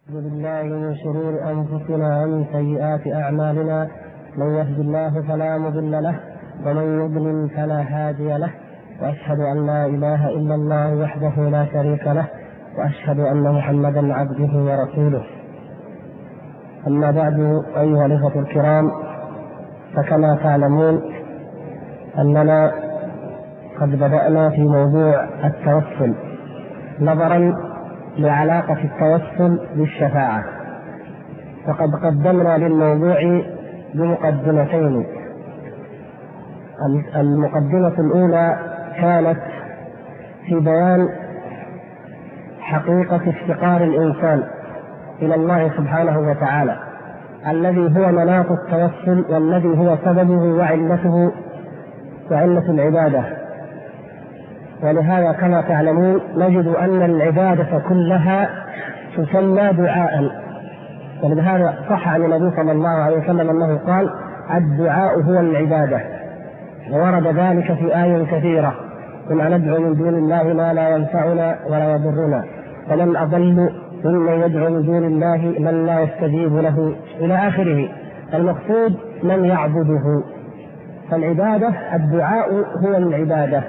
أعوذ بالله من شرور أنفسنا ومن سيئات أعمالنا، من يهد الله فلا مضل له ومن يضلل فلا هادي له، وأشهد أن لا إله إلا الله وحده لا شريك له، وأشهد أن محمدا عبده ورسوله. أما بعد، أيها الإخوة الكرام، فكما تعلمون أننا قد بدأنا في موضوع التوسل نظرا لعلاقة التوسل بالشفاعة، وقد قدمنا للموضوع بمقدمتين. المقدمة الأولى كانت في بيان حقيقة افتقار الإنسان إلى الله سبحانه وتعالى، الذي هو مناط التوسل والذي هو سببه وعلة العبادة. ولهذا كما تعلمون نجد أن العبادة كلها تسمى دعاء، ولهذا صح عن النبي صلى الله عليه وسلم أنه قال: الدعاء هو العبادة. وورد ذلك في آية كثيرة: كنا ندعو من دون الله ما لا ينفعنا ولا يضرنا، ومن أضل ممن يدعو من دون الله من لا يستجيب له، إلى آخره. المقصود من يعبده. فالعبادة الدعاء هو العبادة،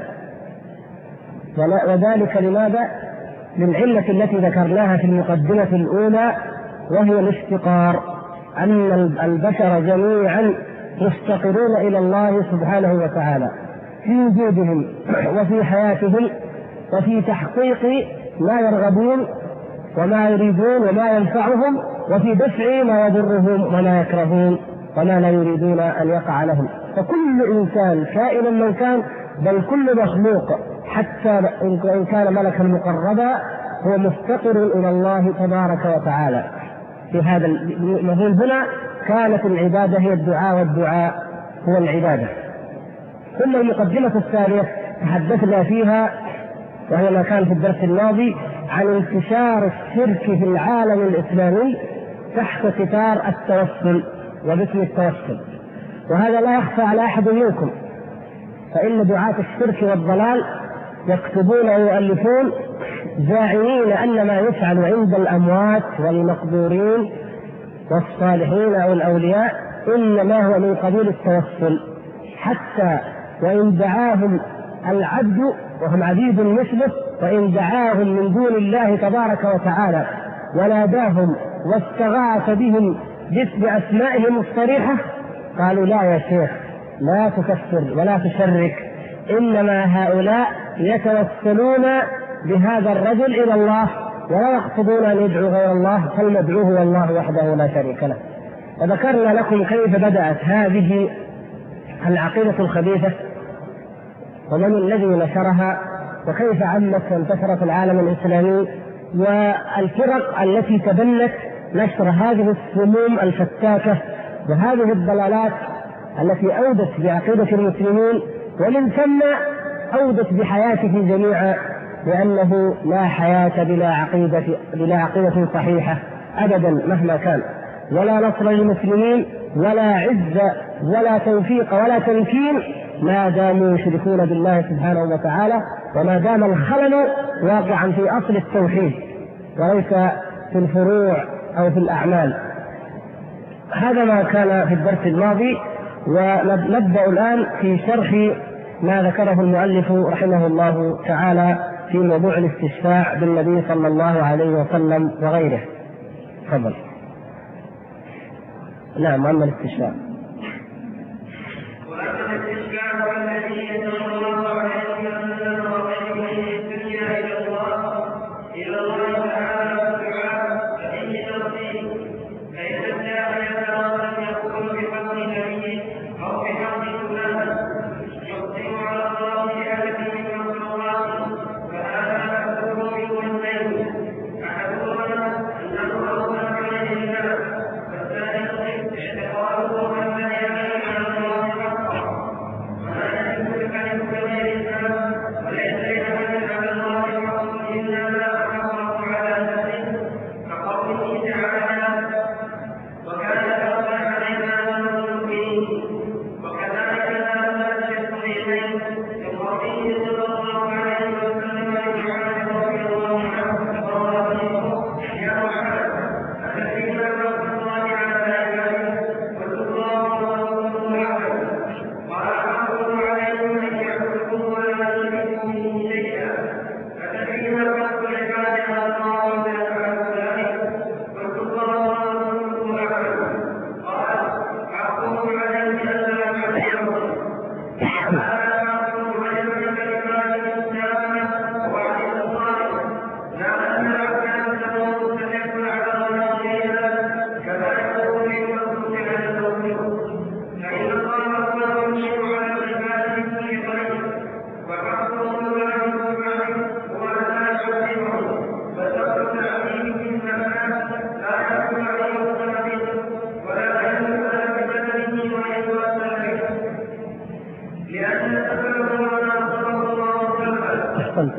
وذلك لماذا؟ للعلة التي ذكرناها في المقدمة الأولى، وهي الافتقار، أن البشر جميعا يفتقرون إلى الله سبحانه وتعالى في وجودهم وفي حياتهم وفي تحقيق ما يرغبون وما يريدون وما ينفعهم، وفي دفع ما يضرهم وما يكرهون وما لا يريدون أن يقع لهم. فكل إنسان كائنا من كان، بل كل مخلوق حتى إن كان ملكا مقربا، هو مفتقر إلى الله تبارك وتعالى. في هذا المفهوم هنا كانت العبادة هي الدعاء، والدعاء هو العبادة. ثم المقدمة الثانية تحدثنا فيها، وهي ما كان في الدرس الماضي، عن انتشار الشرك في العالم الإسلامي تحت ستار التوسل وباسم التوسل. وهذا لا يخفى على أحد منكم، فإن دعاة الشرك والضلال يكتبون ويؤلفون زاعمين أن ما يفعل عند الأموات والمقبورين والصالحين أو الأولياء إنما هو من قبيل التوسل، حتى وإن دعاهم العبد وهم عبيد مثله، وإن دعاهم من دون الله تبارك وتعالى وناداهم واستغاث بهم بأسمائهم الصريحة، قالوا: لا يا شيخ، لا تكفر ولا تشرك، إنما هؤلاء يتوسلون بهذا الرجل إلى الله ولا يقصدون أن يدعو غير الله، فالمدعو هو الله وحده لا شريك له. وذكرنا لكم كيف بدأت هذه العقيدة الخبيثة ومن الذي نشرها، وكيف عمت وانتشرت العالم الإسلامي، والفرق التي تبنت نشر هذه السموم الفتاكة وهذه الضلالات التي أودت بعقيدة المسلمين، ومن ثم أودت بحياته جميعا، لأنه لا حياة بلا عقيدة صحيحة أبدا مهما كان، ولا نصر للمسلمين ولا عزة ولا توفيق ولا تمكين ما داموا يشركون بالله سبحانه وتعالى، وما دام الخلل واقعا في أصل التوحيد وليس في الفروع أو في الأعمال. هذا ما كان في الدرس الماضي، ونبدأ الآن في شرح ما ذكره المؤلف رحمه الله تعالى في موضوع الاستشفاع بالنبي صلى الله عليه وسلم وغيره. تفضل. نعم، أما الاستشفاع اعتقاده أن لا يعلم الله حقا، ولا يملك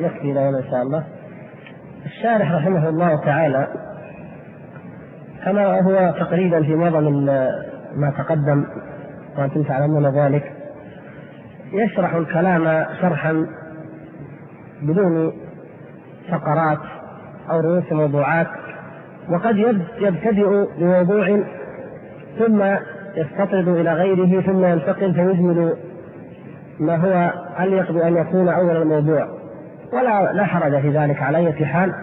يكفي لنا إن شاء الله. الشارح رحمه الله تعالى كما هو تقريبا في معظم ما تقدم وأنتم تعلمون ذلك، يشرح الكلام شرحا بدون فقرات أو رؤوس موضوعات، وقد يبتدئ بموضوع ثم يستطرد إلى غيره ثم ينتقل فيجمل ما هو أليق بأن يكون أول الموضوع، ولا حرج في ذلك على أي حال.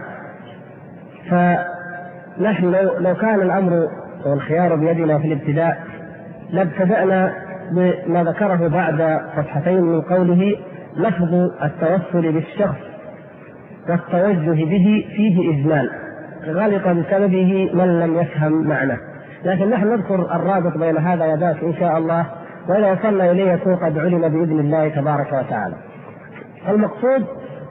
فنحن لو كان الأمر والخيار بيدنا في الابتداء لابتدأنا بما ذكره بعد صفحتين من قوله: لفظ التوسل بالشخص والتوجه به فيه إجمال، غلط بسببه من لم يفهم معناه. لكن نحن نذكر الرابط بين هذا وذاك إن شاء الله، وإذا وصلنا إليه يكون قد علم بإذن الله تبارك وتعالى. المقصود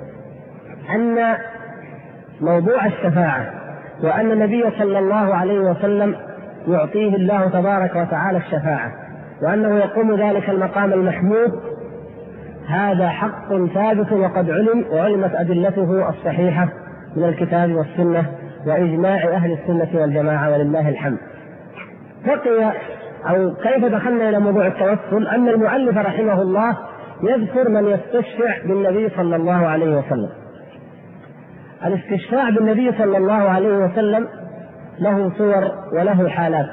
أن موضوع الشفاعة وأن النبي صلى الله عليه وسلم يعطيه الله تبارك وتعالى الشفاعة وأنه يقوم ذلك المقام المحمود، هذا حق ثابت وقد علم، وعلمت أدلته الصحيحة من الكتاب والسنة وإجماع أهل السنة والجماعة ولله الحمد. بقي أو كيف دخلنا إلى موضوع التوسل؟ أن المؤلف رحمه الله يذكر من يستشفع بالنبي صلى الله عليه وسلم. الاستشفاع بالنبي صلى الله عليه وسلم له صور وله حالات.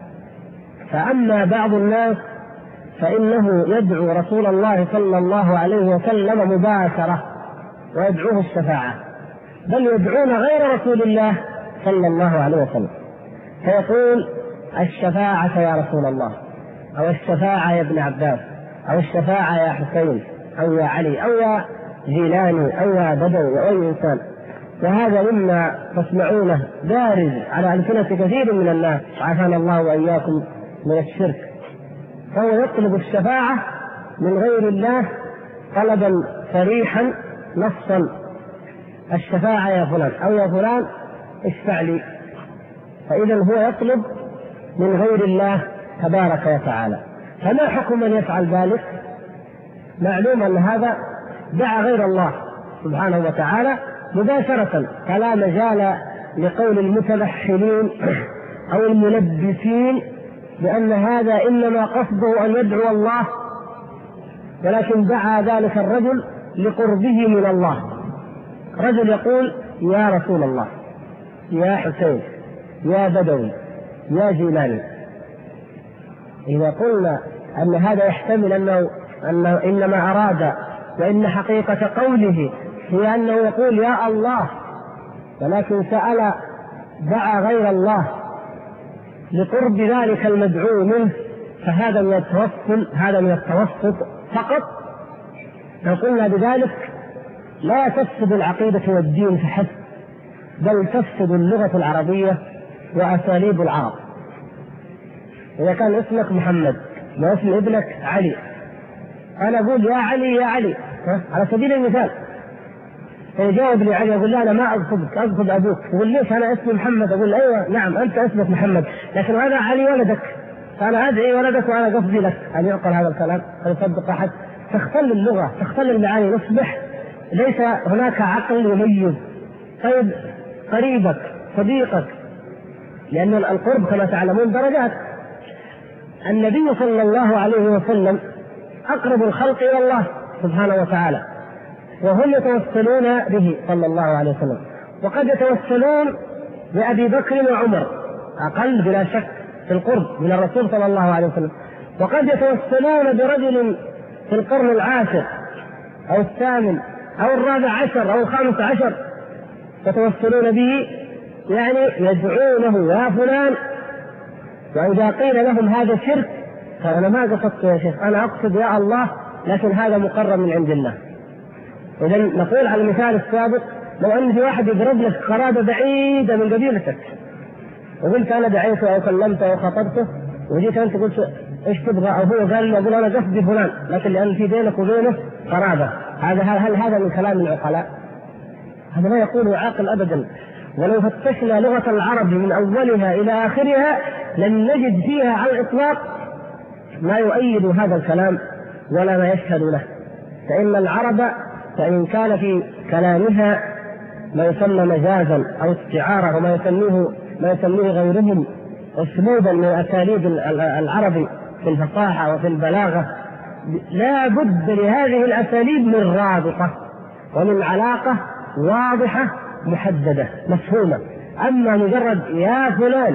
فأما بعض الناس فإنه يدعو رسول الله صلى الله عليه وسلم مباشرة ويدعوه الشفاعة، بل يدعون غير رسول الله صلى الله عليه وسلم، فيقول: الشفاعة يا رسول الله، أو الشفاعة يا ابن عباس، أو الشفاعة يا حسين، أو يا علي، أو يا جيلاني، أو يا بدوي، أو أي إنسان. وهذا مما تسمعونه دارج على ألسنة كثير من الناس، عافانا الله وإياكم من الشرك. فهو يطلب الشفاعة من غير الله طلبا صريحا نصا: الشفاعة يا فلان، أو يا فلان اشفع لي. فإذا هو يطلب من غير الله تبارك وتعالى. فما حكم من يفعل ذلك؟ معلوم أن هذا دعا غير الله سبحانه وتعالى مباشرة، فلا مجال لقول المتبحلين أو الملبسين بأن هذا إنما قصده أن يدعو الله، ولكن دعا ذلك الرجل لقربه من الله. رجل يقول: يا رسول الله، يا حسين، يا بدوي، يا جيلاني. إذا قلنا أن هذا يحتمل أنه إنما أراد، وإن حقيقة قوله هي أنه يقول يا الله، ولكن سأل دعا غير الله لقرب ذلك المدعو منه، فهذا من التوسل، هذا من التوسط فقط. لو قلنا بذلك لا تفسد العقيدة والدين فحسب، بل تفسد اللغة العربية وأساليب العرب. إذا كان اسمك محمد واسم ابنك علي، أنا أقول يا علي يا علي على سبيل المثال، فيجاوب لي علي، أقول لا أنا ما أقصدك، أقصد أبوك. يقول ليش أنا اسمي محمد؟ أقول أيوة نعم أنت اسمك محمد، لكن هذا علي ولدك، فأنا أدعي ولدك وأنا قصدي لك. أن يعقل هذا الكلام؟ هل يصدق أحد؟ تختل اللغة، تختل المعاني، نصبح ليس هناك عقل يميز. طيب قريبك، صديقك، لأن القرب كما تعلمون درجات. النبي صلى الله عليه وسلم أقرب الخلق إلى الله سبحانه وتعالى، وهم يتوسلون به صلى الله عليه وسلم، وقد يتوسلون بأبي بكر وعمر أقل بلا شك في القرب من الرسول صلى الله عليه وسلم، وقد يتوسلون برجل في القرن العاشر أو الثامن أو الرابع عشر أو الخامس عشر، يتوسلون به يعني يدعونه يا فلان. وإذا قيل لهم هذا شرك، فأنا ما قصدت يا شيخ، أنا أقصد يا الله، لكن هذا مقرر من عند الله. إذا نقول على المثال السابق، لو أن في واحد يضرب لك قرابة بعيدة من قبيلتك، وقلت أنا دعيته أو كلمته أو خطبته، وجيت أنت قلت إيش تبغى، أو هو قال لي أقول أنا قصدي فلان، لكن لأن في بينك وبينه قرابة، هل هذا من كلام العقلاء؟ هذا لا يقوله عاقل أبدا. ولو فتشنا لغة العرب من أولها إلى آخرها لن نجد فيها على الإطلاق ما يؤيد هذا الكلام ولا ما يشهد له. فإن العرب فإن كان في كلامها ما يسمى مجازا أو استعارة وما يسميه غيرهم أسلوبا من أساليب العرب في الفصاحة وفي البلاغة، لا بد لهذه الأساليب من رابطة ومن علاقة واضحة محددة مفهومة. أما مجرد يا فلان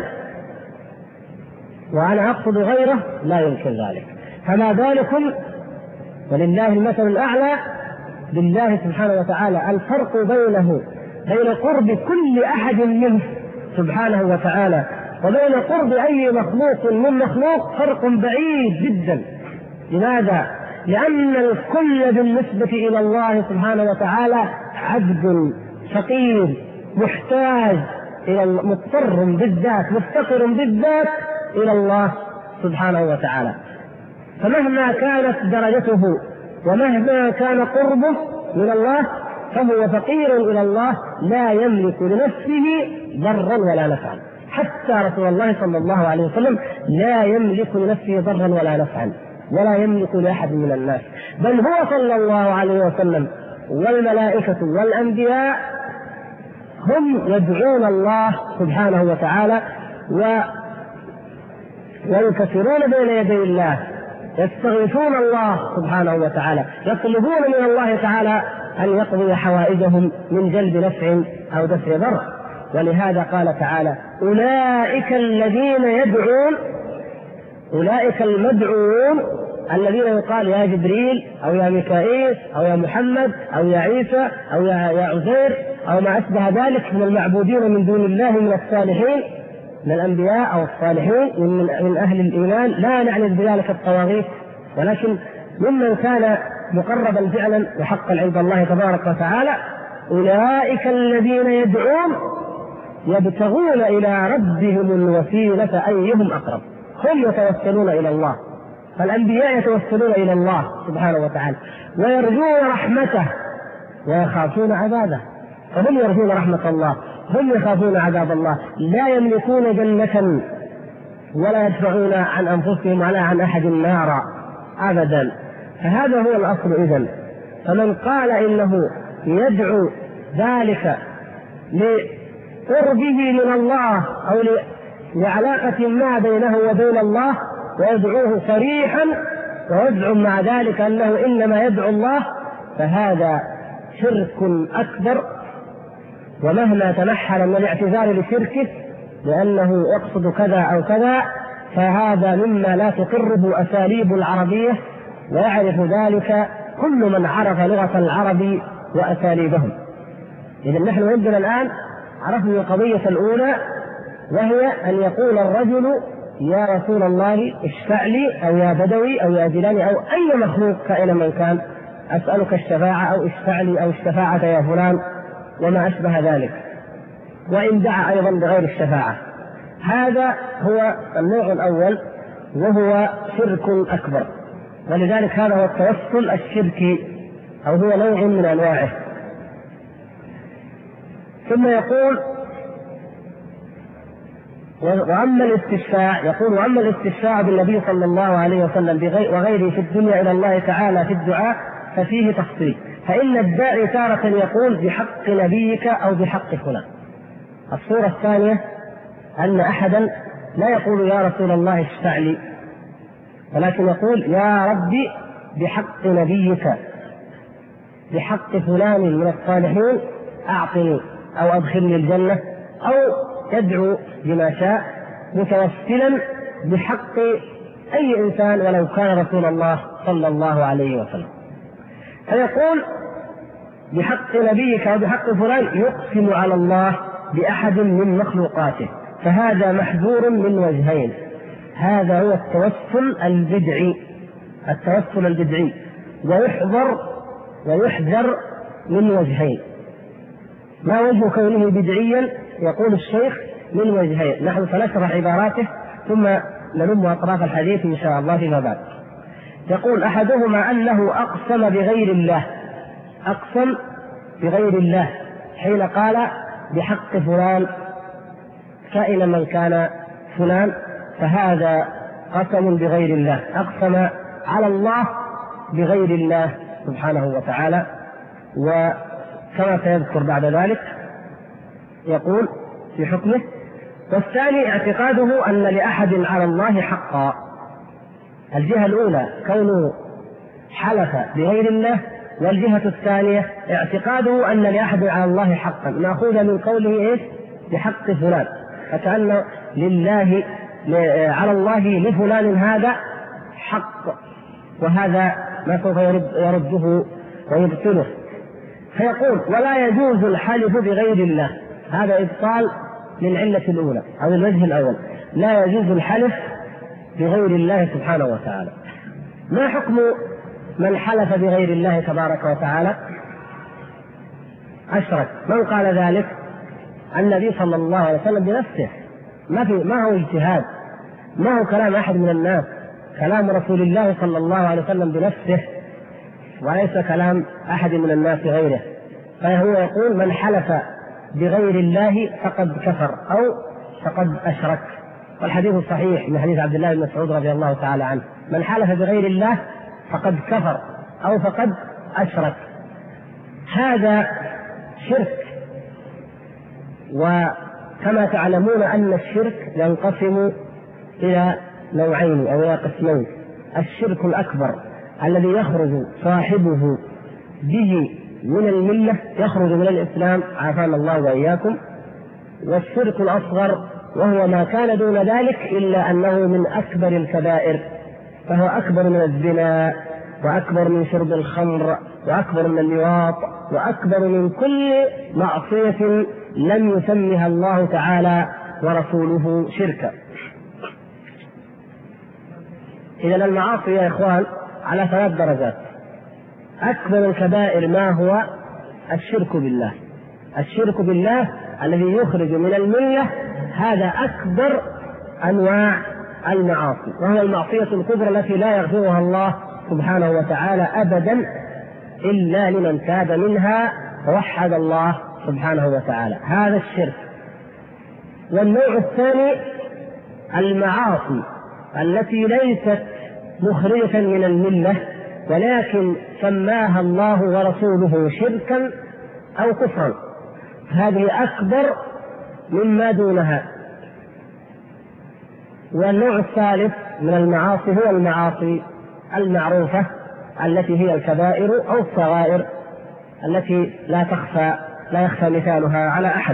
وأنا أقصد غيره لا يمكن ذلك. فما بالكم ولله المثل الأعلى بالله سبحانه وتعالى. الفرق بين قرب كل أحد منه سبحانه وتعالى وبين قرب أي مخلوق من مخلوق فرق بعيد جدا. لماذا؟ لأن الكل بالنسبة إلى الله سبحانه وتعالى عبد فقير محتاج إلى مضطر بالذات مفتقر بالذات إلى الله سبحانه وتعالى. فمهما كانت درجته ومهما كان قربه من الله فهو فقير إلى الله لا يملك لنفسه ضرا ولا نفعا. حتى رسول الله صلى الله عليه وسلم لا يملك لنفسه ضرا ولا نفعا ولا يملك لأحد من الناس، بل هو صلى الله عليه وسلم والملائكة والأنبياء هم يدعون الله سبحانه وتعالى وينكسرون بين يدي الله، يستغيثون الله سبحانه وتعالى، يطلبون من الله تعالى أن يقضي حوائجهم من جلب نفع أو دفع ضر. ولهذا قال تعالى أولئك الذين يدعون، أولئك المدعوون الذين يقال يا جبريل أو يا ميكائيل أو يا محمد أو يا عيسى أو يا عزير أو ما أشبه ذلك من المعبودين من دون الله من الصالحين من الأنبياء أو الصالحين من أهل الإيمان، لا نعني بذلك الطواغيت ولكن ممن كان مقربا فعلا وحقا عند الله تبارك وتعالى. أولئك الذين يدعون يبتغون إلى ربهم الوسيلة أيهم أقرب، هم يتوسلون إلى الله، فالأنبياء يتوسلون إلى الله سبحانه وتعالى ويرجون رحمته ويخافون عذابه، فهم يرجون رحمة الله هم يخافون عذاب الله، لا يملكون جنة ولا يدفعون عن أنفسهم ولا عن أحد نارا أبدا. فهذا هو الأصل إذن. فمن قال إنه يدعو ذلك لقربه من الله أو لعلاقة ما بينه وبين الله ويدعوه صريحا ويزعم مع ذلك أنه إنما يدعو الله فهذا شرك أكبر، ومهما تنحل من الاعتذار لشركه لأنه يقصد كذا أو كذا فهذا مما لا تقره أساليب العربية، ويعرف ذلك كل من عرف لغة العرب وأساليبهم. إذن نحن عندنا الآن عرفنا القضية الأولى وهي أن يقول الرجل يا رسول الله اشفع لي أو يا بدوي أو يا جيلاني أو أي مخلوق كائنا من كان أسألك الشفاعة أو اشفع لي أو الشفاعة يا فلان وما أشبه ذلك، وإن دعا أيضا بغير الشفاعة. هذا هو النوع الأول وهو شرك أكبر، ولذلك هذا هو التوسل الشركي أو هو نوع من أنواعه. ثم يقول وأما الاستشفاع، يقول وأما الاستشفاع بالنبي صلى الله عليه وسلم وغيره في الدنيا إلى الله تعالى في الدعاء ففيه تفصيل، فإن الداعي تارة يقول بحق نبيك أو بحق فلان. الصورة الثانية أن أحدا لا يقول يا رسول الله اشفع لي، ولكن يقول يا ربي بحق نبيك بحق فلان من الصالحين أعطني أو أدخلني الجنة، أو يدعو بما شاء متوسلا بحق أي إنسان ولو كان رسول الله صلى الله عليه وسلم. فيقول بحق نبيك أو بحق فلان يقسم على الله بأحد من مخلوقاته، فهذا محذور من وجهين. هذا هو التوسل البدعي، التوسل البدعي، ويحذر من وجهين. ما وجه كونه بدعيا؟ يقول الشيخ من وجهين، نحن سنشرح عباراته ثم نلم أطراف الحديث إن شاء الله فيما بعد. يقول أحدهما أنه أقسم بغير الله، أقسم بغير الله حين قال بحق فلان كائنا من كان فلان، فهذا قسم بغير الله، أقسم على الله بغير الله سبحانه وتعالى. وكما سيذكر بعد ذلك يقول في حكمه. والثاني اعتقاده أن لأحد على الله حقا. الجهة الأولى كونه حلف بغير الله، والجهة الثانية اعتقاده أن لأحد على الله حقا، مأخوذ من قوله إيش؟ بحق فلان، فكأن لله على الله لفلان هذا حق، وهذا ما سوف يرده ويبطله. فيقول ولا يجوز الحلف بغير الله، هذا إبطال للعلة الأولى أو الوجه الأول، لا يجوز الحلف بغير الله سبحانه وتعالى. ما حكم من حلف بغير الله تبارك وتعالى؟ أشرك. من قال ذلك؟ النبي صلى الله عليه وسلم بنفسه، ما هو اجتهاد، ما هو كلام أحد من الناس، كلام رسول الله صلى الله عليه وسلم بنفسه، وليس كلام أحد من الناس غيره. فهو يقول من حلف بغير الله فقد كفر أو فقد أشرك. والحديث الصحيح من حديث عبد الله بن مسعود رضي الله تعالى عنه: من حلف بغير الله فقد كفر أو فقد أشرك. هذا شرك. وكما تعلمون أن الشرك ينقسم إلى نوعين أو إلى قسمين: الشرك الأكبر الذي يخرج صاحبه به من الملة، يخرج من الإسلام عافانا الله وإياكم، والشرك الأصغر وهو ما كان دون ذلك إلا أنه من أكبر الكبائر، فهو أكبر من الزنا وأكبر من شرب الخمر وأكبر من اللواط وأكبر من كل معصية لم يسمها الله تعالى ورسوله شركا. إذن المعاصي يا إخوان على 3 درجات. أكبر الكبائر ما هو؟ الشرك بالله. الشرك بالله الذي يخرج من الملة، هذا أكبر أنواع المعاصي، وهو المعصية الكبرى التي لا يغفرها الله سبحانه وتعالى أبدا إلا لمن تاب منها ووحد الله سبحانه وتعالى. هذا الشرك. والنوع الثاني المعاصي التي ليست مخرجة من الملة ولكن سماها الله ورسوله شركا أو كفرا، هذه أكبر مما دونها. والنوع الثالث من المعاصي هو المعاصي المعروفة التي هي الكبائر أو الصغائر التي لا يخفى مثالها على أحد.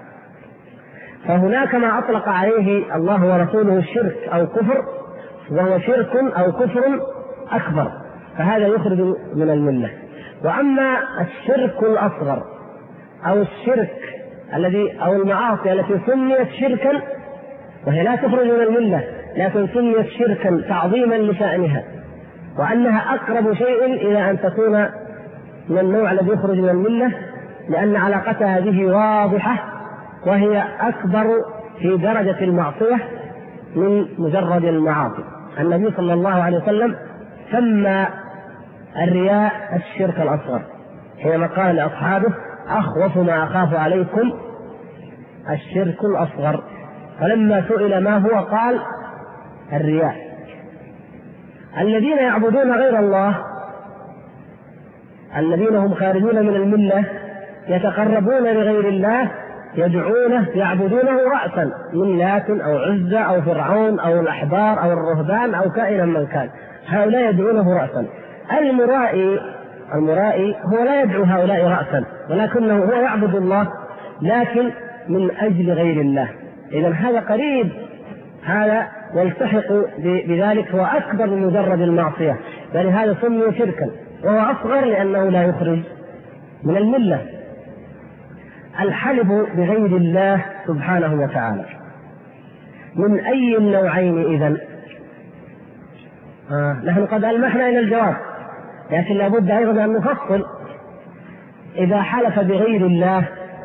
فهناك ما أطلق عليه الله ورسوله الشرك أو كفر، وهو شرك أو كفر أكبر، فهذا يخرج من الملة. وأما الشرك الأصغر أو الشرك أو المعاصي التي سميت شركا وهي لا تخرج من الملة لكن سميت شركا تعظيما لشأنها، وأنها أقرب شيء إلى أن تكون من النوع الذي يخرج من الملة، لأن علاقتها به واضحة، وهي أكبر في درجة المعصية من مجرد المعاصي. النبي صلى الله عليه وسلم سمى الرياء الشرك الأصغر حينما قال لأصحابه: أخوف ما أخاف عليكم الشرك الأصغر. فلما سئل ما هو قال: الرياء. الذين يعبدون غير الله، الذين هم خارجون من الملة، يتقربون لغير الله، يدعونه يعبدونه رأسا من لات أو عزة أو فرعون أو الأحبار أو الرهبان أو كائنا من كان، هؤلاء يدعونه رأسا. المرائي هو لا يدعو هؤلاء رأسا، ولكنه هو يعبد الله لكن من أجل غير الله. إذن هذا قريب، هذا يلتحق بذلك، هو أكبر من مجرد المعصية، يعني هذا سمي شركا، وهو أصغر لأنه لا يخرج من الملة. الحلف بغير الله سبحانه وتعالى من أي النوعين إذن؟ نحن قد ألمحنا إلى الجواب، لكن لابد أيضا أن نفصل. إذا حلف بغير الله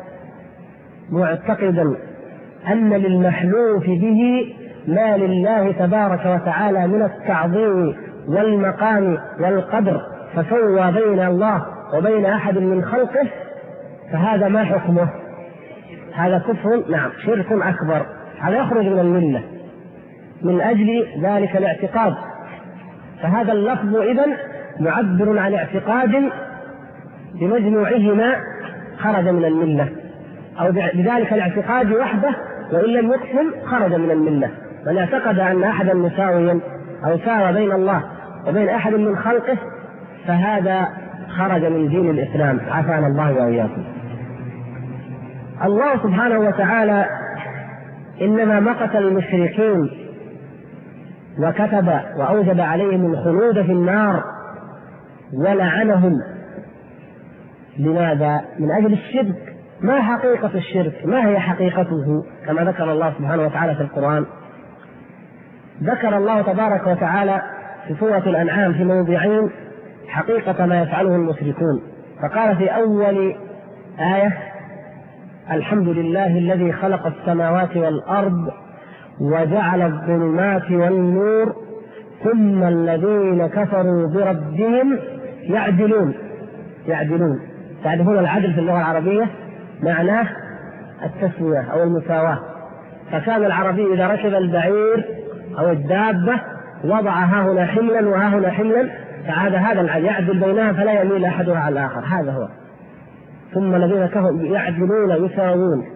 معتقدا أن للمحلوف به ما لله تبارك وتعالى من التعظيم والمقام والقدر، فسوى بين الله وبين أحد من خلقه، فهذا ما حكمه؟ هذا كفر، نعم، شرك أكبر، هذا يخرج من الملة من أجل ذلك الاعتقاد. فهذا اللفظ إذن معبر عن اعتقاد بمجموعهما خرج من الملة، أو بذلك الاعتقاد وحده وإن لم يقسم خرج من الملة. من اعتقد أن أحدا مساويا أو ساوى بين الله وبين أحد من خلقه فهذا خرج من دين الإسلام، عافانا الله وإياكم. الله سبحانه وتعالى إنما مقت المشركين وكتب وأوجب عليهم الخلود في النار ولعنهم. لماذا؟ من أجل الشرك. ما حقيقة الشرك؟ ما هي حقيقته؟ كما ذكر الله سبحانه وتعالى في القرآن. ذكر الله تبارك وتعالى في سورة الأنعام في موضعين حقيقة ما يفعله المشركون. فقال في أول آية: الحمد لله الذي خلق السماوات والأرض وجعل الظلمات والنور ثم الذين كفروا بربهم يعدلون. تعرفون العدل في اللغة العربية معناه التسوية أو المساواة. فكان العربي إذا ركب البعير أو الدابة وضع ها هنا حملا وها هنا حملا فعاد هذا العدل يعدل بينها فلا يميل أحدها على الآخر. هذا هو. ثم الذين كفروا يعدلون يساوون.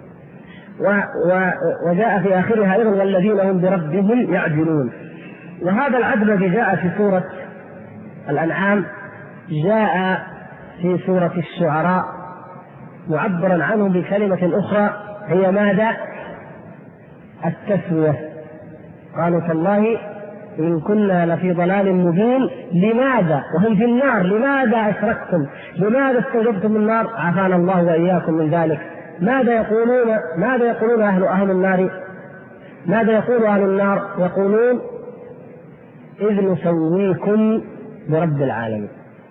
وجاء في آخرها أيضا: والذين هم بربهم يعدلون. وهذا العدل الذي جاء في سورة الأنعام جاء في سورة الشعراء معبرا عنه بكلمة أخرى هي ماذا؟ التسوية. قالوا تالله إن كنا لفي ضلال مبين لماذا وهم في النار لماذا أشركتم لماذا استوجبتم النار عافانا الله وإياكم من ذلك. ماذا يقولون أهل النار؟ ماذا يقول أهل النار؟ يقولون: إذ نسويكم برب العالمين.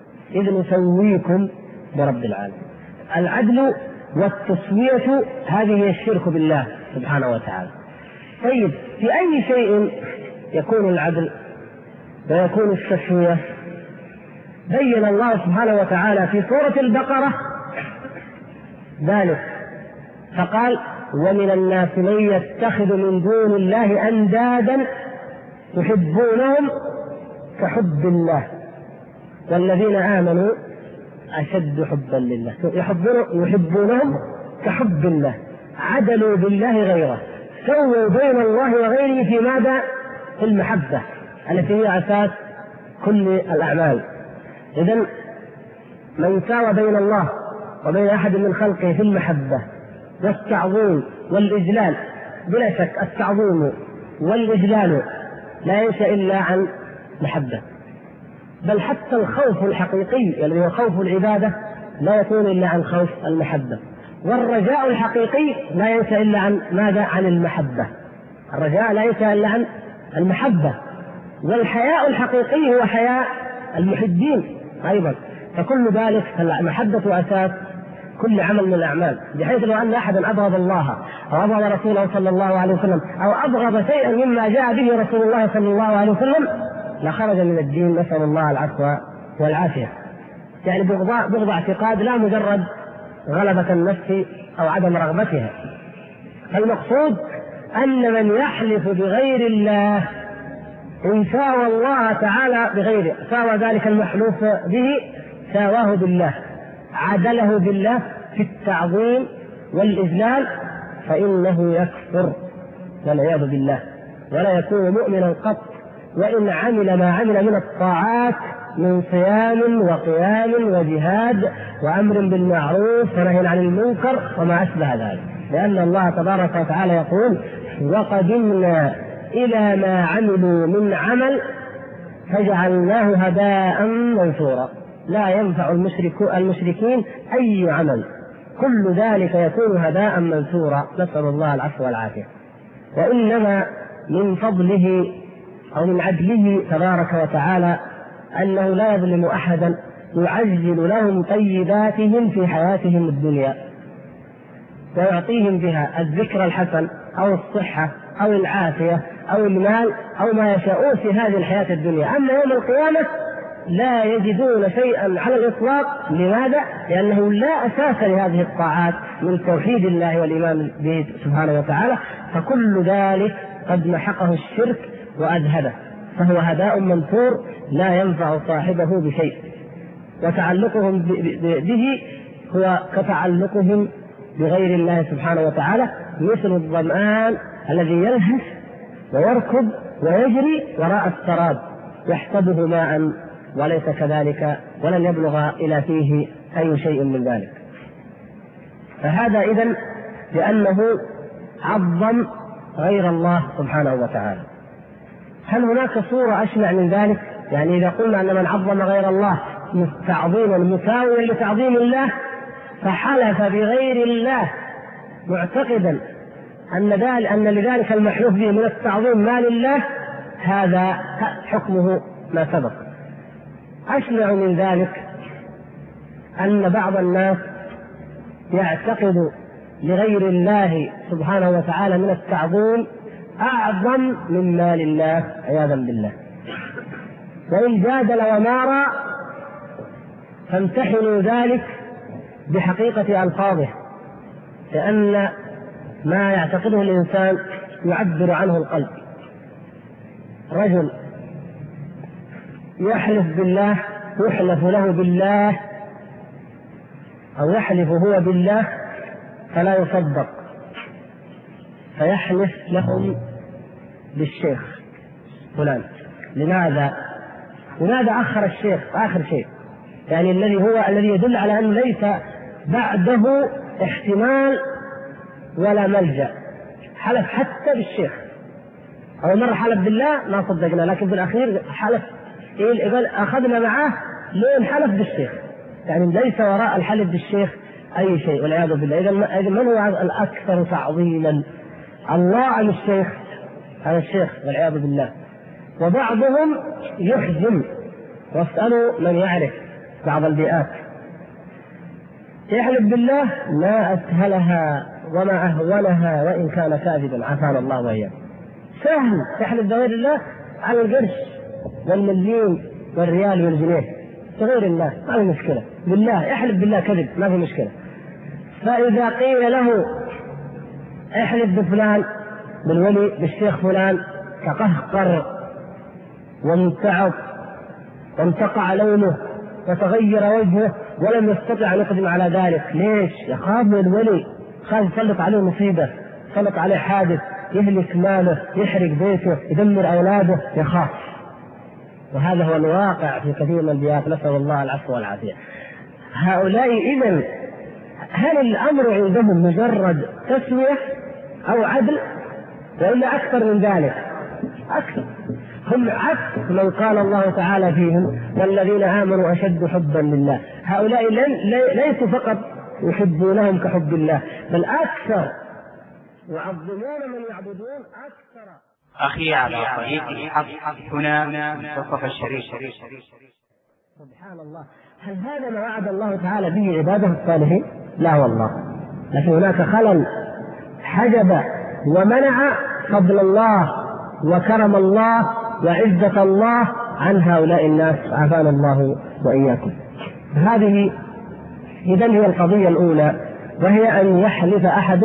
العدل والتسوية هذه هي الشرك بالله سبحانه وتعالى. طيب، في أي شيء يكون العدل ويكون التسوية؟ بين الله سبحانه وتعالى في سورة البقرة ذلك فقال: ومن الناس من يتخذ من دون الله أندادا يحبونهم كحب الله والذين آمنوا أشد حبا لله. يحبونهم كحب الله، عدلوا بالله غيره، سووا بين الله وغيره في ماذا؟ في المحبة التي هي أساس كل الأعمال. إذن من ساوى بين الله وبين أحد من خلقه في المحبة والتعظيم والإجلال، بلا شك التعظيم والإجلال لا ينشأ إلا عن محبة، بل حتى الخوف الحقيقي الذي هو خوف العبادة لا يكون إلا عن خوف المحبة، والرجاء الحقيقي لا ينشأ إلا عن ماذا؟ عن المحبة. الرجاء لا ينشأ إلا عن المحبة، والحياء الحقيقي هو حياء المحبين أيضا. فكل ذلك المحبة أساس كل عمل من الأعمال، بحيث لو أن أحدا أبغض الله أو أبغض رسوله صلى الله عليه وسلم أو أبغض شيئا مما جاء به رسول الله صلى الله عليه وسلم لخرج من الدين، نسأل الله العفو والعافية. يعني بغض اعتقاد لا مجرد غلبة النفس أو عدم رغبتها. فالمقصود أن من يحلف بغير الله إن ساوى الله تعالى بغيره، ساوى ذلك المحلوف به ساواه بالله، عدله بالله في التعظيم والإجلال، فإنه يكفر والعياذ بالله، ولا يكون مؤمنا قط وإن عمل ما عمل من الطاعات من صيام وقيام وجهاد وأمر بالمعروف ونهي عن المنكر وما أشبه ذلك. لأن الله تبارك وتعالى يقول: وقدمنا إلى ما عملوا من عمل فجعلناه هباء منثورا. لا ينفع المشركين أي عمل، كل ذلك يكون هباء منثورا، نسأل الله العفو والعافية. وإنما من فضله أو من عدله تبارك وتعالى أنه لا يظلم أحدا، يعجل لهم طيباتهم في حياتهم الدنيا ويعطيهم بها الذكر الحسن أو الصحة أو العافية أو المال أو ما يشاءون في هذه الحياة الدنيا. أما يوم القيامة لا يجدون شيئا على الإطلاق. لماذا؟ لأنه لا أساس لهذه الطاعات من توحيد الله والإيمان به سبحانه وتعالى، فكل ذلك قد محقه الشرك وأذهبه، فهو هباء منثور لا ينفع صاحبه بشيء. وتعلقهم به هو كتعلقهم بغير الله سبحانه وتعالى، مثل الظمآن الذي يلهث ويركض ويجري وراء السراب يحسبه ماء وليس كذلك ولن يبلغ إلى فيه أي شيء من ذلك. فهذا إذن لأنه عظم غير الله سبحانه وتعالى. هل هناك صورة أشنع من ذلك؟ يعني إذا قلنا أن من عظم غير الله تعظيما مساويا لتعظيم الله فحلف بغير الله معتقدا أن لذلك المحلوف به من التعظيم ما لله، هذا حكمه ما سبق. أشنع من ذلك أن بعض الناس يعتقد لغير الله سبحانه وتعالى من التعظيم أعظم من ما لله عياذا بالله. وإن جادل ومارى فامتحنوا ذلك بحقيقة ألفاظه، لأن ما يعتقده الإنسان يعبر عنه القلب. رجل يحلف بالله، يحلف له بالله أو يحلف هو بالله فلا يصدق، فيحلف لهم بالشيخ فلان. لماذا أخر الشيخ آخر شيء؟ يعني الذي يدل على أن ليس بعده احتمال ولا ملجأ. حلف حتى بالشيخ، أول مرة حلف بالله ما صدقنا، لكن في الأخير حلف أخذنا معاه لين حلف بالشيخ، يعني ليس وراء الحلف بالشيخ أي شيء والعياذ بالله. إذا من هو الأكثر تعظيما؟ الله أم الشيخ؟ هذا الشيخ والعياذ بالله. وبعضهم يحزم، واسألوا من يعرف بعض البيئات يحلف بالله ما أسهلها وما أهونها وإن كان كاذبا، عافانا الله وإياه. سهل تحلف بغير الله على القرش والمليون والريال والجنيه، بغير الله ما في مشكلة، بالله يحلف بالله كذب ما في مشكلة. فإذا قيل له احلف بفلان بالولي بالشيخ فلان تقهقر وامتعض وانتقع لونه وتغير وجهه ولم يستطع أن يقدم على ذلك. ليش؟ يخاف من الولي، خاف يسلط عليه مصيبة، يسلط عليه حادث، يهلك ماله، يحرق بيته، يدمر أولاده، يخاف. وهذا هو الواقع في كثير من البيئات، نسأل الله العفو والعافية. هؤلاء إذن هل الأمر عندهم مجرد تسوية أو عدل، وإلا أكثر من ذلك؟ أكثر. هم عكس من قال الله تعالى فيهم والذين آمنوا أشد حبا لله. هؤلاء ليسوا فقط يحبونهم كحب الله، بل أكثر يعظمون من يعبدون أكثر. أخي على طريق الحق هنا منتصف الشريف. سبحان الله، هل هذا ما وعد الله تعالى به عباده الصالحين؟ لا والله، لكن هناك خلل حجب ومنع فضل الله وكرم الله وعزة الله عن هؤلاء الناس، عافانا الله وإياكم. هذه إذن هي القضية الأولى، وهي أن يحلف أحد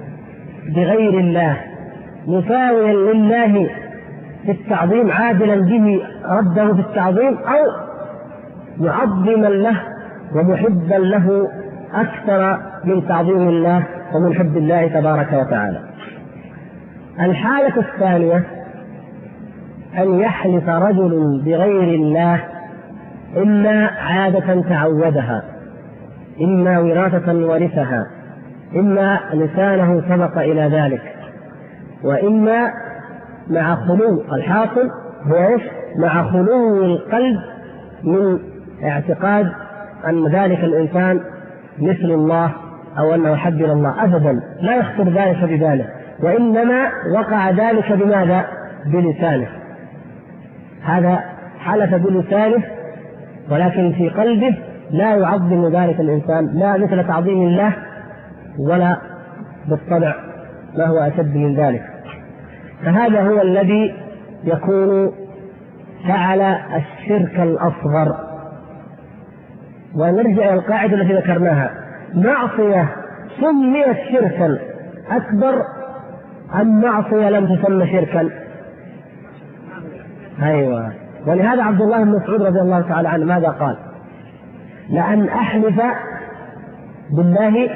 بغير الله مساويا لله في التعظيم، عادلا به ربه في التعظيم، أو معظما له ومحبا له أكثر من تعظيم الله ومن حب الله تبارك وتعالى. الحالة الثانية أن يحلف رجل بغير الله، إما عادة تعودها، إما وراثة ورثها، إما لسانه سبق إلى ذلك، وإما مع خلو الحاصل هو مع خلو القلب من اعتقاد أن ذلك الإنسان مثل الله أو أنه حب إلى الله. أبدا لا يخطر ذلك بباله، وإنما وقع ذلك بماذا؟ بلسانه. هذا حلف بلسانه ولكن في قلبه لا يعظم ذلك الإنسان، لا مثل تعظيم الله ولا بالطبع ما هو أشد من ذلك. فهذا هو الذي يكون فعل الشرك الأصغر. ونرجع إلى القاعدة التي ذكرناها، معصية سميت شركا أكبر أم معصية لم تسمى شركا؟ أيوة. ولهذا عبد الله بن مسعود رضي الله تعالى عنه ماذا قال؟ لأن أحلف بالله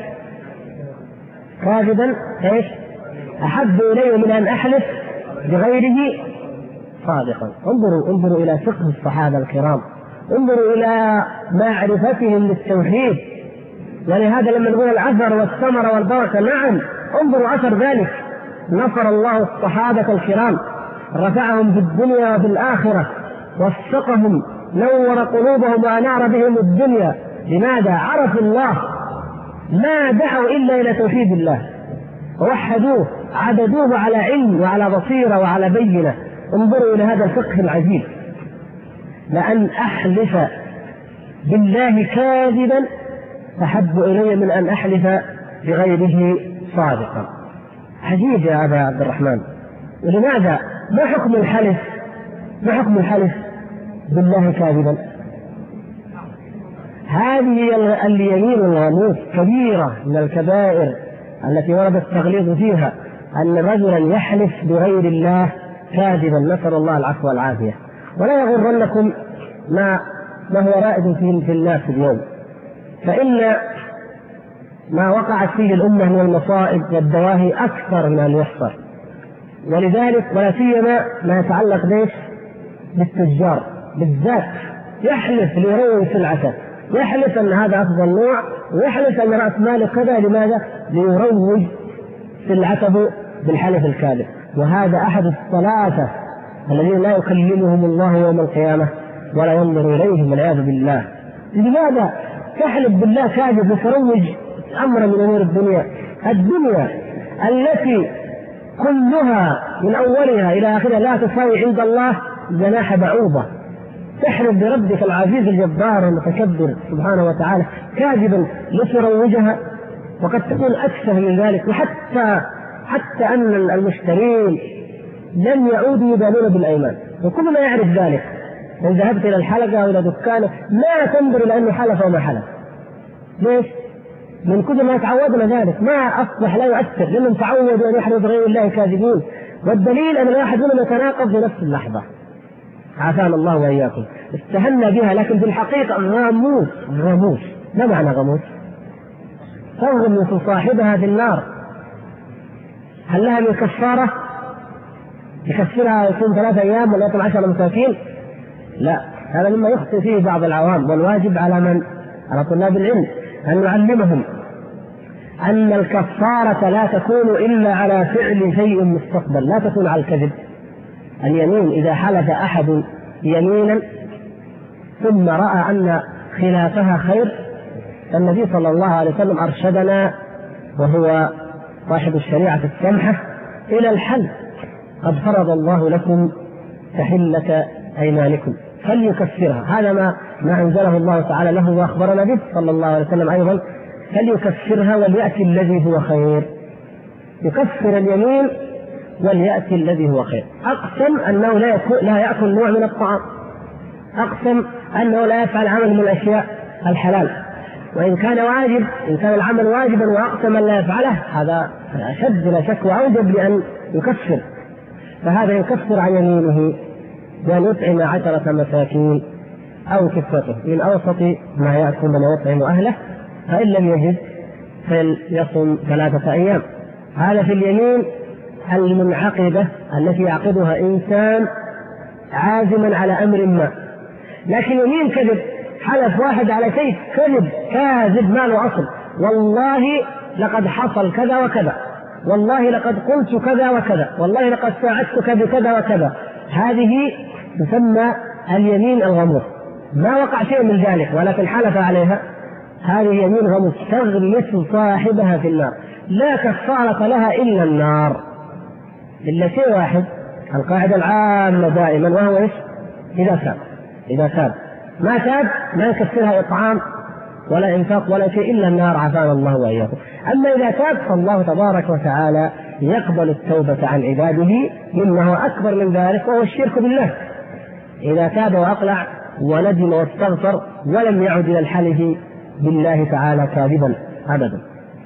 كاذبا ايش أحب إلي من أن أحلف بغيره صادقا. انظروا إلى فقه الصحابة الكرام، انظروا إلى معرفتهم للتوحيد. ولهذا لما نقول الأثر والثمر والبركة، نعم انظروا أثر ذلك. نصر الله الصحابة الكرام، رفعهم في الدنيا وفي الآخرة، وفقهم، نور قلوبهم وأنار بهم الدنيا. لماذا؟ عرفوا الله، ما دعوا إلا إلى توحيد الله، ووحدوه، عبدوه على علم وعلى بصيرة وعلى بينة. انظروا إلى هذا الفقه العجيب، لأن أحلف بالله كاذبا أحب إلي من أن أحلف بغيره صادقا. عجيب يا أبا عبد الرحمن. ولماذا؟ ما حكم الحلف؟ ما حكم الحلف بالله كاذبا؟ هذه اليمين الغموس كبيرة من الكبائر التي ورد التغليظ فيها، أن رجلا يحلف بغير الله كاذبا، نسأل الله العفو والعافية. ولا يغرنكم ما هو رائد في الناس اليوم، فإن ما وقعت فيه الأمة من المصائب والدواهي أكثر من أن يحصر. ولذلك ولا سيما ما يتعلق بالتجار بالذات، يحلف ليروج سلعته، يحلف أن هذا أفضل نوع، ويحلف أن رأس ماله كذا. لماذا؟ ليروج سلعته بالحلف الكاذب. وهذا أحد الثلاثة الذين لا يكلمهم الله يوم القيامة ولا ينظر إليهم والعياذ بالله. لماذا تحلف بالله كاذب وتروج أمر من أمور الدنيا التي كلها من أولها إلى آخرها لا تساوي عند الله جناح بعوضة؟ تحلف بربك العزيز الجبار المتكبر سبحانه وتعالى كاذبا لتروجها، وقد تكون أكثر من ذلك. حتى أن المشترين لم يعودوا يبالون بالأيمان، وكل ما يعرف ذلك. إن ذهبت إلى الحلقة أو إلى دكانه ما تنظر إلى أنه حلف وما حلف. ليش؟ من كل ما تعودنا ذلك ما أصبح لا يؤثر، لأنهم تعودوا أن يحلف غير الله كاذبون. والدليل أن الواحد منهم يتناقض في نفس اللحظة، عافانا الله وإياكم. استهنا بها، لكن في الحقيقة غموس. ما معنى غموس؟ تغمس صاحبها في النار. هل لها من كفارة يكفرها يكون 3 أيام ولا 12 مساكين؟ لا، هذا مما يخطئ فيه بعض العوام. والواجب على طلاب العلم أن نعلمهم أن الكفارة لا تكون إلا على فعل شيء مستقبل، لا تكون على الكذب. اليمين إذا حلف أحد يمينا ثم رأى أن خلافها خير، النبي صلى الله عليه وسلم أرشدنا وهو صاحب الشريعة السمحة إلى الحل. قد فرض الله لكم تحلة أيمانكم فليكفرها. هذا ما أنزله الله تعالى له وأخبرنا به صلى الله عليه وسلم أيضا، فليكفرها وليأتي الذي هو خير. يكفر اليمين وليأتي الذي هو خير. أقسم أنه لا يأكل نوع من الطعام، أقسم أنه لا يفعل عمل من الأشياء الحلال، وإن كان العمل واجبا وأقسم أن لا يفعله، هذا أشد لا شك وأوجب لأن يكفر. فهذا يكفر عن يمينه بأن يطعم 10 مساكين أو كسوته من أوسط ما يأكل من يطعم أهله، فإن لم يجد فليصم 3 أيام. هذا في اليمين المنعقدة التي يعقدها إنسان عازما على أمر ما. لكن يمين كذب، حلف واحد على شيء كاذب ما له أصل، والله لقد حصل كذا وكذا، والله لقد قلت كذا وكذا، والله لقد ساعدتك بكذا وكذا. هذه تسمى اليمين الغموس، ما وقع شيء من ذلك ولكن حلف عليها. هذه يمين غموس تغمس صاحبها في النار، لا كفارة لها إلا النار، إلا شيء واحد، القاعدة العامة دائما، وهو إيش؟ إذا تاب. ما تاب لا يكفرها إطعام ولا إنفاق ولا شيء إلا النار، عافانا الله وإياكم. أما إذا تاب فالله تبارك وتعالى يقبل التوبة عن عباده مما هو أكبر من ذلك، وهو الشرك بالله. إذا تاب وأقلع وندم واستغفر ولم يعد إلى الحلف بالله تعالى كاذبا أبدا.